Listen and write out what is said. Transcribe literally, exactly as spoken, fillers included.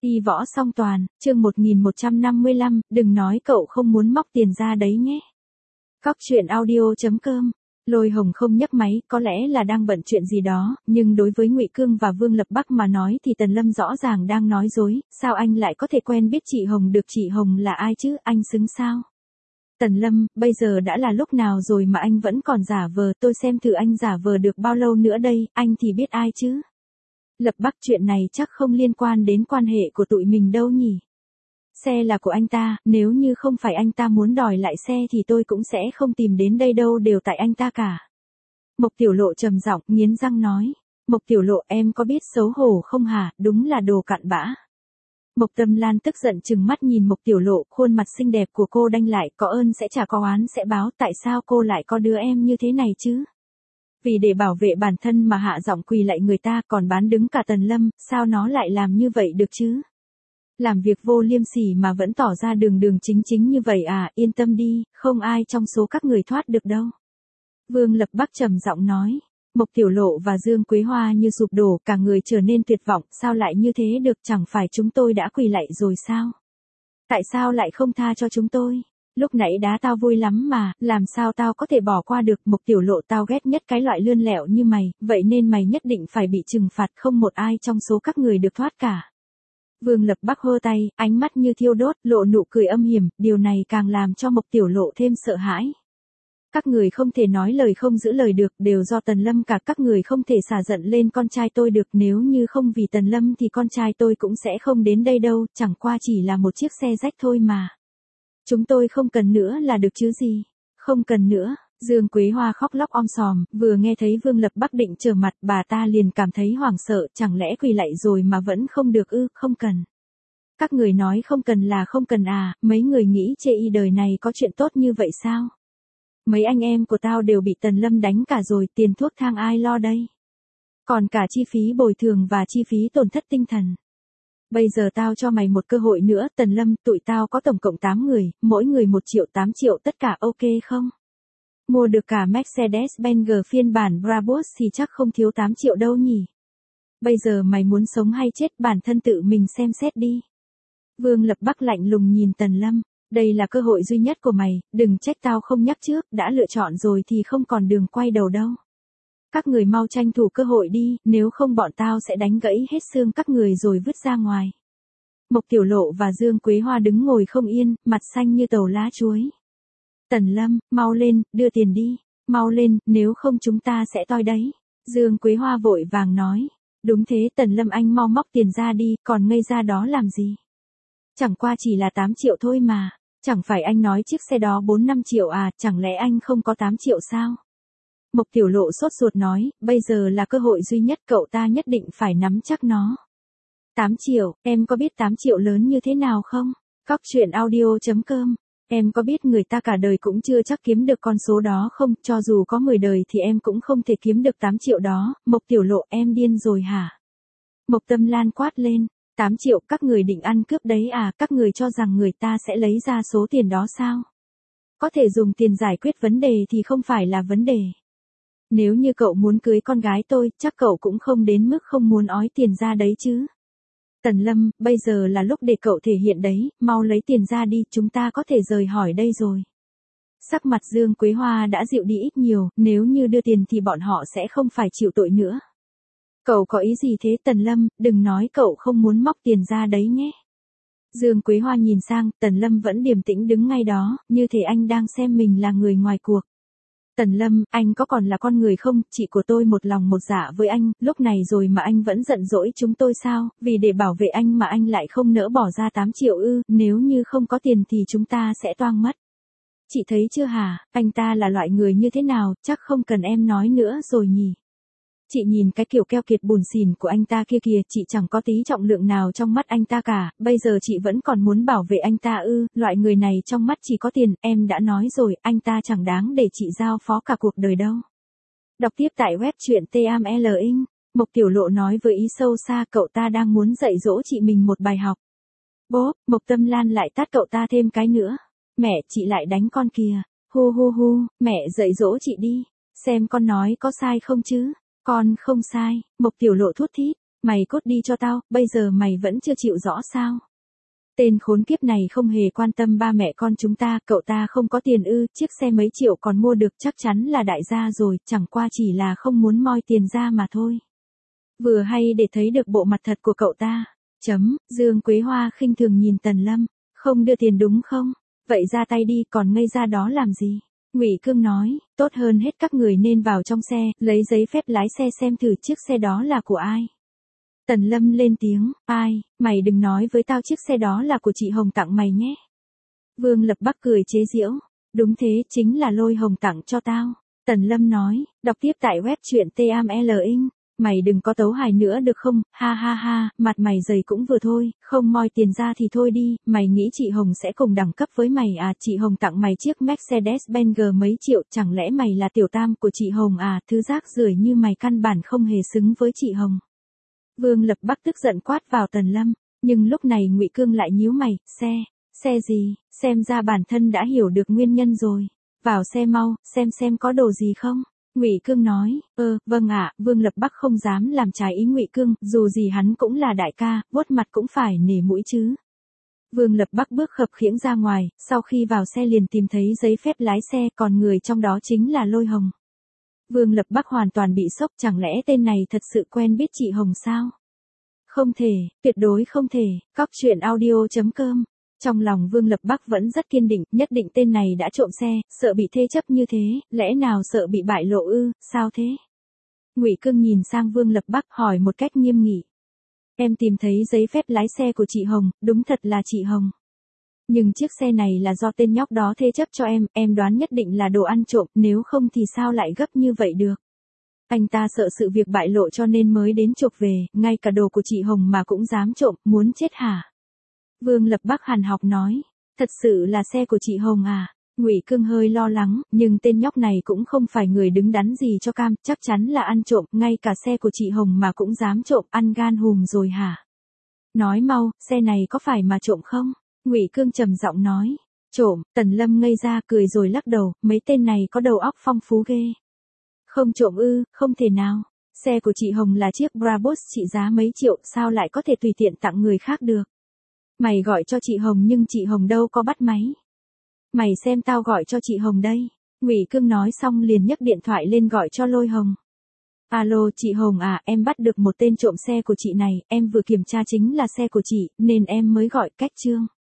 Đi võ song toàn, chương một nghìn một trăm năm mươi lăm, đừng nói cậu không muốn móc tiền ra đấy nhé. Cóc truyện audio chấm com. Lôi Hồng không nhấc máy, có lẽ là đang bận chuyện gì đó, nhưng đối với Ngụy Cương và Vương Lập Bắc mà nói thì Tần Lâm rõ ràng đang nói dối, sao anh lại có thể quen biết chị Hồng được, chị Hồng là ai chứ, anh xứng sao? Tần Lâm, bây giờ đã là lúc nào rồi mà anh vẫn còn giả vờ, tôi xem thử anh giả vờ được bao lâu nữa đây, anh thì biết ai chứ? Lập Bắc, chuyện này chắc không liên quan đến quan hệ của tụi mình đâu nhỉ? Xe là của anh ta, nếu như không phải anh ta muốn đòi lại xe thì tôi cũng sẽ không tìm đến đây đâu, đều tại anh ta cả. Mộc Tiểu Lộ trầm giọng, nghiến răng nói. Mộc Tiểu Lộ, em có biết xấu hổ không hả, đúng là đồ cặn bã. Mộc Tâm Lan tức giận trừng mắt nhìn Mộc Tiểu Lộ, khuôn mặt xinh đẹp của cô đanh lại, có ơn sẽ trả, có oán sẽ báo, tại sao cô lại có đứa em như thế này chứ? Vì để bảo vệ bản thân mà hạ giọng quỳ lại người ta, còn bán đứng cả Tần Lâm, sao nó lại làm như vậy được chứ? Làm việc vô liêm sỉ mà vẫn tỏ ra đường đường chính chính như vậy à, yên tâm đi, không ai trong số các người thoát được đâu. Vương Lập Bắc trầm giọng nói. Mộc Tiểu Lộ và Dương Quế Hoa như sụp đổ, cả người trở nên tuyệt vọng, sao lại như thế được, chẳng phải chúng tôi đã quỳ lạy rồi sao? Tại sao lại không tha cho chúng tôi? Lúc nãy đá tao vui lắm mà, làm sao tao có thể bỏ qua được, Mộc Tiểu Lộ, tao ghét nhất cái loại lươn lẹo như mày, vậy nên mày nhất định phải bị trừng phạt, không một ai trong số các người được thoát cả. Vương Lập Bắc hơ tay, ánh mắt như thiêu đốt, lộ nụ cười âm hiểm, điều này càng làm cho Mộc Tiểu Lộ thêm sợ hãi. Các người không thể nói lời không giữ lời được, đều do Tần Lâm cả, các người không thể xả giận lên con trai tôi được, nếu như không vì Tần Lâm thì con trai tôi cũng sẽ không đến đây đâu, chẳng qua chỉ là một chiếc xe rách thôi mà. Chúng tôi không cần nữa là được chứ gì, không cần nữa. Dương Quế Hoa khóc lóc om sòm, vừa nghe thấy Vương Lập Bắc định trở mặt, bà ta liền cảm thấy hoảng sợ, chẳng lẽ quỳ lạy rồi mà vẫn không được ư, không cần. Các người nói không cần là không cần à, mấy người nghĩ chê y đời này có chuyện tốt như vậy sao? Mấy anh em của tao đều bị Tần Lâm đánh cả rồi, tiền thuốc thang ai lo đây? Còn cả chi phí bồi thường và chi phí tổn thất tinh thần. Bây giờ tao cho mày một cơ hội nữa, Tần Lâm, tụi tao có tổng cộng tám người, mỗi người một triệu tám triệu tất cả, ok không? Mua được cả Mercedes-Benz phiên bản Brabus thì chắc không thiếu tám triệu đâu nhỉ. Bây giờ mày muốn sống hay chết, bản thân tự mình xem xét đi. Vương Lập Bắc lạnh lùng nhìn Tần Lâm, đây là cơ hội duy nhất của mày, đừng trách tao không nhắc trước, đã lựa chọn rồi thì không còn đường quay đầu đâu. Các người mau tranh thủ cơ hội đi, nếu không bọn tao sẽ đánh gãy hết xương các người rồi vứt ra ngoài. Mộc Tiểu Lộ và Dương Quế Hoa đứng ngồi không yên, mặt xanh như tàu lá chuối. Tần Lâm, mau lên, đưa tiền đi, mau lên, nếu không chúng ta sẽ toi đấy. Dương Quế Hoa vội vàng nói. Đúng thế, Tần Lâm, anh mau móc tiền ra đi, còn ngây ra đó làm gì? Chẳng qua chỉ là tám triệu thôi mà, chẳng phải anh nói chiếc xe đó bốn năm triệu à, chẳng lẽ anh không có tám triệu sao? Mộc Tiểu Lộ sốt ruột nói, bây giờ là cơ hội duy nhất, cậu ta nhất định phải nắm chắc nó. tám triệu, em có biết tám triệu lớn như thế nào không? Cóc truyện audio chấm com. Em có biết người ta cả đời cũng chưa chắc kiếm được con số đó không, cho dù có mười đời thì em cũng không thể kiếm được tám triệu đó, Mộc Tiểu Lộ, em điên rồi hả? Mộc Tâm Lan quát lên, tám triệu, các người định ăn cướp đấy à, các người cho rằng người ta sẽ lấy ra số tiền đó sao? Có thể dùng tiền giải quyết vấn đề thì không phải là vấn đề. Nếu như cậu muốn cưới con gái tôi, chắc cậu cũng không đến mức không muốn ói tiền ra đấy chứ. Tần Lâm, bây giờ là lúc để cậu thể hiện đấy, mau lấy tiền ra đi, chúng ta có thể rời hỏi đây rồi. Sắc mặt Dương Quế Hoa đã dịu đi ít nhiều, nếu như đưa tiền thì bọn họ sẽ không phải chịu tội nữa. Cậu có ý gì thế Tần Lâm, đừng nói cậu không muốn móc tiền ra đấy nhé. Dương Quế Hoa nhìn sang, Tần Lâm vẫn điềm tĩnh đứng ngay đó, như thể anh đang xem mình là người ngoài cuộc. Tần Lâm, anh có còn là con người không, chị của tôi một lòng một dạ với anh, lúc này rồi mà anh vẫn giận dỗi chúng tôi sao, vì để bảo vệ anh mà anh lại không nỡ bỏ ra tám triệu ư, nếu như không có tiền thì chúng ta sẽ toang mất. Chị thấy chưa hả, anh ta là loại người như thế nào, chắc không cần em nói nữa rồi nhỉ. Chị nhìn cái kiểu keo kiệt bùn xỉn của anh ta kia kìa, chị chẳng có tí trọng lượng nào trong mắt anh ta cả, bây giờ chị vẫn còn muốn bảo vệ anh ta ư, loại người này trong mắt chỉ có tiền, em đã nói rồi, anh ta chẳng đáng để chị giao phó cả cuộc đời đâu. Đọc tiếp tại web truyện tê em lờ ing, Mộc Tiểu Lộ nói với ý sâu xa, cậu ta đang muốn dạy dỗ chị mình một bài học. Bố, Mộc Tâm Lan lại tát cậu ta thêm cái nữa. Mẹ, chị lại đánh con kìa, hu hu hu, mẹ dạy dỗ chị đi, xem con nói có sai không chứ. Con không sai, Mộc Tiểu Lộ thút thít, Mày cút đi cho tao, bây giờ mày vẫn chưa chịu rõ sao? Tên khốn kiếp này không hề quan tâm ba mẹ con chúng ta, cậu ta không có tiền ư, chiếc xe mấy triệu còn mua được chắc chắn là đại gia rồi, chẳng qua chỉ là không muốn moi tiền ra mà thôi. Vừa hay để thấy được bộ mặt thật của cậu ta. Chấm, Dương Quế Hoa khinh thường nhìn Tần Lâm, không đưa tiền đúng không? Vậy ra tay đi, còn ngây ra đó làm gì? Ngụy Cương nói, tốt hơn hết các người nên vào trong xe, lấy giấy phép lái xe xem thử chiếc xe đó là của ai. Tần Lâm lên tiếng, ai, mày đừng nói với tao chiếc xe đó là của chị Hồng tặng mày nhé. Vương Lập Bắc cười chế giễu, đúng thế, chính là Lôi Hồng tặng cho tao. Tần Lâm nói, đọc tiếp tại web truyện T A M L ing. Mày đừng có tấu hài nữa được không, ha ha ha, mặt mày dày cũng vừa thôi, không moi tiền ra thì thôi đi, mày nghĩ chị Hồng sẽ cùng đẳng cấp với mày à, chị Hồng tặng mày chiếc Mercedes-Benz G mấy triệu, chẳng lẽ mày là tiểu tam của chị Hồng à, thứ rác rưởi như mày căn bản không hề xứng với chị Hồng. Vương Lập Bắc tức giận quát vào Tần Lâm, nhưng lúc này Ngụy Cương lại nhíu mày, xe, xe gì, xem ra bản thân đã hiểu được nguyên nhân rồi, vào xe mau, xem xem có đồ gì không. Ngụy Cương nói, ơ, vâng ạ, Vương Lập Bắc không dám làm trái ý Ngụy Cương, dù gì hắn cũng là đại ca, vuốt mặt cũng phải nể mũi chứ. Vương Lập Bắc bước khập khiễng ra ngoài, sau khi vào xe liền tìm thấy giấy phép lái xe, còn người trong đó chính là Lôi Hồng. Vương Lập Bắc hoàn toàn bị sốc, chẳng lẽ tên này thật sự quen biết chị Hồng sao? Không thể, tuyệt đối không thể, cóc truyện audio chấm com. Trong lòng Vương Lập Bắc vẫn rất kiên định, nhất định tên này đã trộm xe, sợ bị thế chấp như thế, lẽ nào sợ bị bại lộ ư, sao thế? Ngụy Cương nhìn sang Vương Lập Bắc hỏi một cách nghiêm nghị. Em tìm thấy giấy phép lái xe của chị Hồng, đúng thật là chị Hồng. Nhưng chiếc xe này là do tên nhóc đó thế chấp cho em, em đoán nhất định là đồ ăn trộm, nếu không thì sao lại gấp như vậy được? Anh ta sợ sự việc bại lộ cho nên mới đến chuộc về, ngay cả đồ của chị Hồng mà cũng dám trộm, muốn chết hả? Vương Lập Bắc hàn học nói, thật sự là xe của chị Hồng à? Ngụy Cương hơi lo lắng, nhưng tên nhóc này cũng không phải người đứng đắn gì cho cam, chắc chắn là ăn trộm, ngay cả xe của chị Hồng mà cũng dám trộm, ăn gan hùm rồi hả? Nói mau, xe này có phải mà trộm không? Ngụy Cương trầm giọng nói, trộm. Tần Lâm ngây ra cười rồi lắc đầu, mấy tên này có đầu óc phong phú ghê. Không trộm ư, không thể nào. Xe của chị Hồng là chiếc Brabus trị giá mấy triệu, sao lại có thể tùy tiện tặng người khác được? Mày gọi cho chị Hồng nhưng chị Hồng đâu có bắt máy. Mày xem tao gọi cho chị Hồng đây. Ngụy Cương nói xong liền nhấc điện thoại lên gọi cho Lôi Hồng. Alo chị Hồng à, em bắt được một tên trộm xe của chị này, em vừa kiểm tra chính là xe của chị, nên em mới gọi, cách chương.